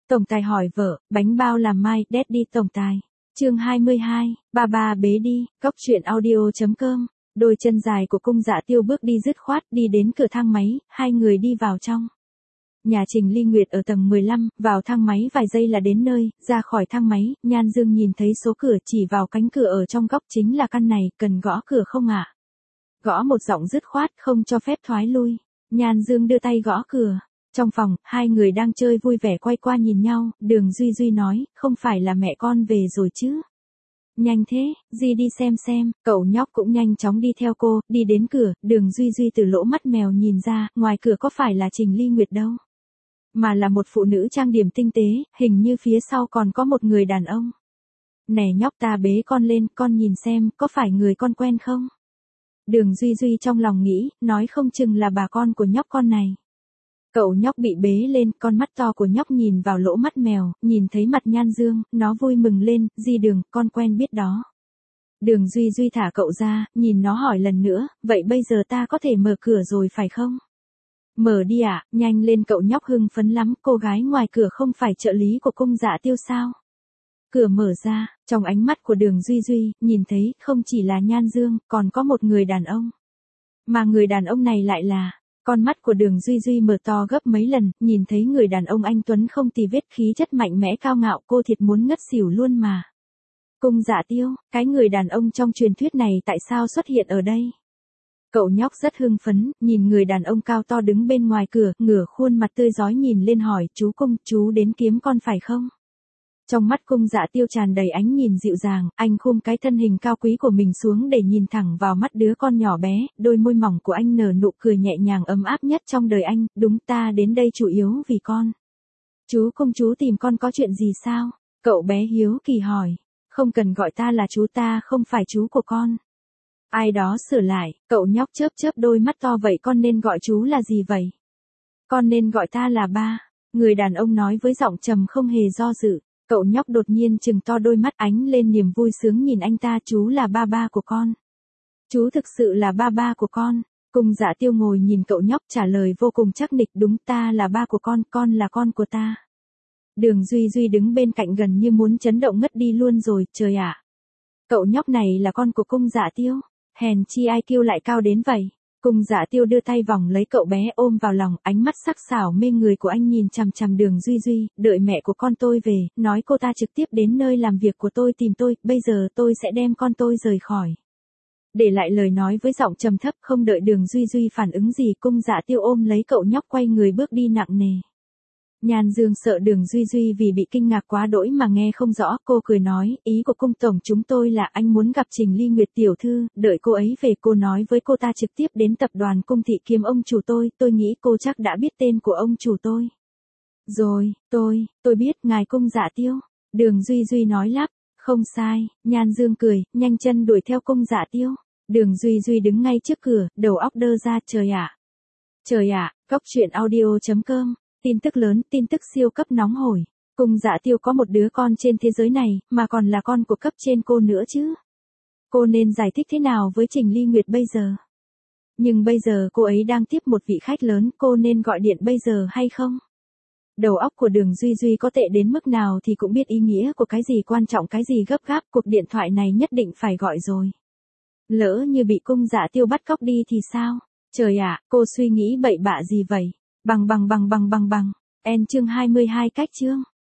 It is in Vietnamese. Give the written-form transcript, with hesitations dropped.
Tổng tài hỏi vợ, bánh bao làm mai, Daddy tổng tài. Chương 22, ba ba bế đi, cốc truyện audio.com. Đôi chân dài của cung Dạ Tiêu bước đi dứt khoát, đi đến cửa thang máy, hai người đi vào trong. Nhà Trình Ly Nguyệt ở tầng 15, vào thang máy vài giây là đến nơi, ra khỏi thang máy, Nhan Dương nhìn thấy số cửa chỉ vào cánh cửa ở trong góc chính là căn này, cần gõ cửa không ạ? Gõ một giọng dứt khoát, không cho phép thoái lui. Nhan Dương đưa tay gõ cửa. Trong phòng, hai người đang chơi vui vẻ quay qua nhìn nhau, Đường Duy Duy nói, không phải là mẹ con về rồi chứ? Nhanh thế, Di đi xem, cậu nhóc cũng nhanh chóng đi theo cô, đi đến cửa, Đường Duy Duy từ lỗ mắt mèo nhìn ra, ngoài cửa có phải là Trình Ly Nguyệt đâu, mà là một phụ nữ trang điểm tinh tế, hình như phía sau còn có một người đàn ông. Nè nhóc, ta bế con lên, con nhìn xem, có phải người con quen không? Đường Duy Duy trong lòng nghĩ, nói không chừng là bà con của nhóc con này. Cậu nhóc bị bế lên, con mắt to của nhóc nhìn vào lỗ mắt mèo, nhìn thấy mặt Nhan Dương, nó vui mừng lên, Di Đường, con quen biết đó. Đường Duy Duy thả cậu ra, nhìn nó hỏi lần nữa, vậy bây giờ ta có thể mở cửa rồi phải không? Mở đi ạ, nhanh lên, cậu nhóc hưng phấn lắm, cô gái ngoài cửa không phải trợ lý của cung Dạ Tiêu sao? Cửa mở ra, trong ánh mắt của Đường Duy Duy, nhìn thấy không chỉ là Nhan Dương, còn có một người đàn ông. Mà người đàn ông này lại là... Con mắt của Đường Duy Duy mở to gấp mấy lần, nhìn thấy người đàn ông anh tuấn không tì vết, khí chất mạnh mẽ cao ngạo, cô thiệt muốn ngất xỉu luôn mà. Cung Dạ Tiêu, cái người đàn ông trong truyền thuyết này tại sao xuất hiện ở đây? Cậu nhóc rất hưng phấn, nhìn người đàn ông cao to đứng bên ngoài cửa, ngửa khuôn mặt tươi rói nhìn lên hỏi, chú Cung, chú đến kiếm con phải không? Trong mắt cung Dạ Tiêu tràn đầy ánh nhìn dịu dàng, anh khum cái thân hình cao quý của mình xuống để nhìn thẳng vào mắt đứa con nhỏ bé, đôi môi mỏng của anh nở nụ cười nhẹ nhàng ấm áp nhất trong đời anh, đúng, ta đến đây chủ yếu vì con. Chú Cung, chú tìm con có chuyện gì sao? Cậu bé hiếu kỳ hỏi. Không cần gọi ta là chú, ta không phải chú của con. Ai đó sửa lại, cậu nhóc chớp chớp đôi mắt to, vậy con nên gọi chú là gì vậy? Con nên gọi ta là ba. Người đàn ông nói với giọng trầm không hề do dự. Cậu nhóc đột nhiên trừng to đôi mắt, ánh lên niềm vui sướng nhìn anh ta, chú là ba ba của con. Chú thực sự là ba ba của con. Cung Dạ Tiêu ngồi nhìn cậu nhóc trả lời vô cùng chắc nịch, đúng, ta là ba của con là con của ta. Đường Duy Duy đứng bên cạnh gần như muốn chấn động ngất đi luôn rồi, trời ạ. Cậu nhóc này là con của cung Dạ Tiêu, hèn chi IQ lại cao đến vậy. Cung Dạ Tiêu đưa tay vòng lấy cậu bé ôm vào lòng, ánh mắt sắc sảo mê người của anh nhìn chằm chằm Đường Duy Duy, đợi mẹ của con tôi về, nói cô ta trực tiếp đến nơi làm việc của tôi tìm tôi, bây giờ tôi sẽ đem con tôi rời khỏi. Để lại lời nói với giọng trầm thấp, không đợi Đường Duy Duy phản ứng gì, cung Dạ Tiêu ôm lấy cậu nhóc quay người bước đi nặng nề. Nhan Dương sợ Đường Duy Duy vì bị kinh ngạc quá đỗi mà nghe không rõ, cô cười nói, ý của cung tổng chúng tôi là anh muốn gặp Trình Ly Nguyệt tiểu thư, đợi cô ấy về cô nói với cô ta trực tiếp đến tập đoàn cung thị kiếm ông chủ tôi nghĩ cô chắc đã biết tên của ông chủ tôi. Rồi, tôi biết, ngài cung Dạ Tiêu. Đường Duy Duy nói lắp, không sai, Nhan Dương cười, nhanh chân đuổi theo cung Dạ Tiêu. Đường Duy Duy đứng ngay trước cửa, đầu óc đơ ra, trời ạ, cốc truyện audio.com. Tin tức lớn, tin tức siêu cấp nóng hổi. Cung Dạ Tiêu có một đứa con trên thế giới này, mà còn là con của cấp trên cô nữa chứ. Cô nên giải thích thế nào với Trình Ly Nguyệt bây giờ? Nhưng bây giờ cô ấy đang tiếp một vị khách lớn, cô nên gọi điện bây giờ hay không? Đầu óc của Đường Duy Duy có tệ đến mức nào thì cũng biết ý nghĩa của cái gì quan trọng cái gì gấp gáp, cuộc điện thoại này nhất định phải gọi rồi. Lỡ như bị cung Dạ Tiêu bắt cóc đi thì sao? Trời ạ, cô suy nghĩ bậy bạ gì vậy? Bằng. En chương 22 cách chương.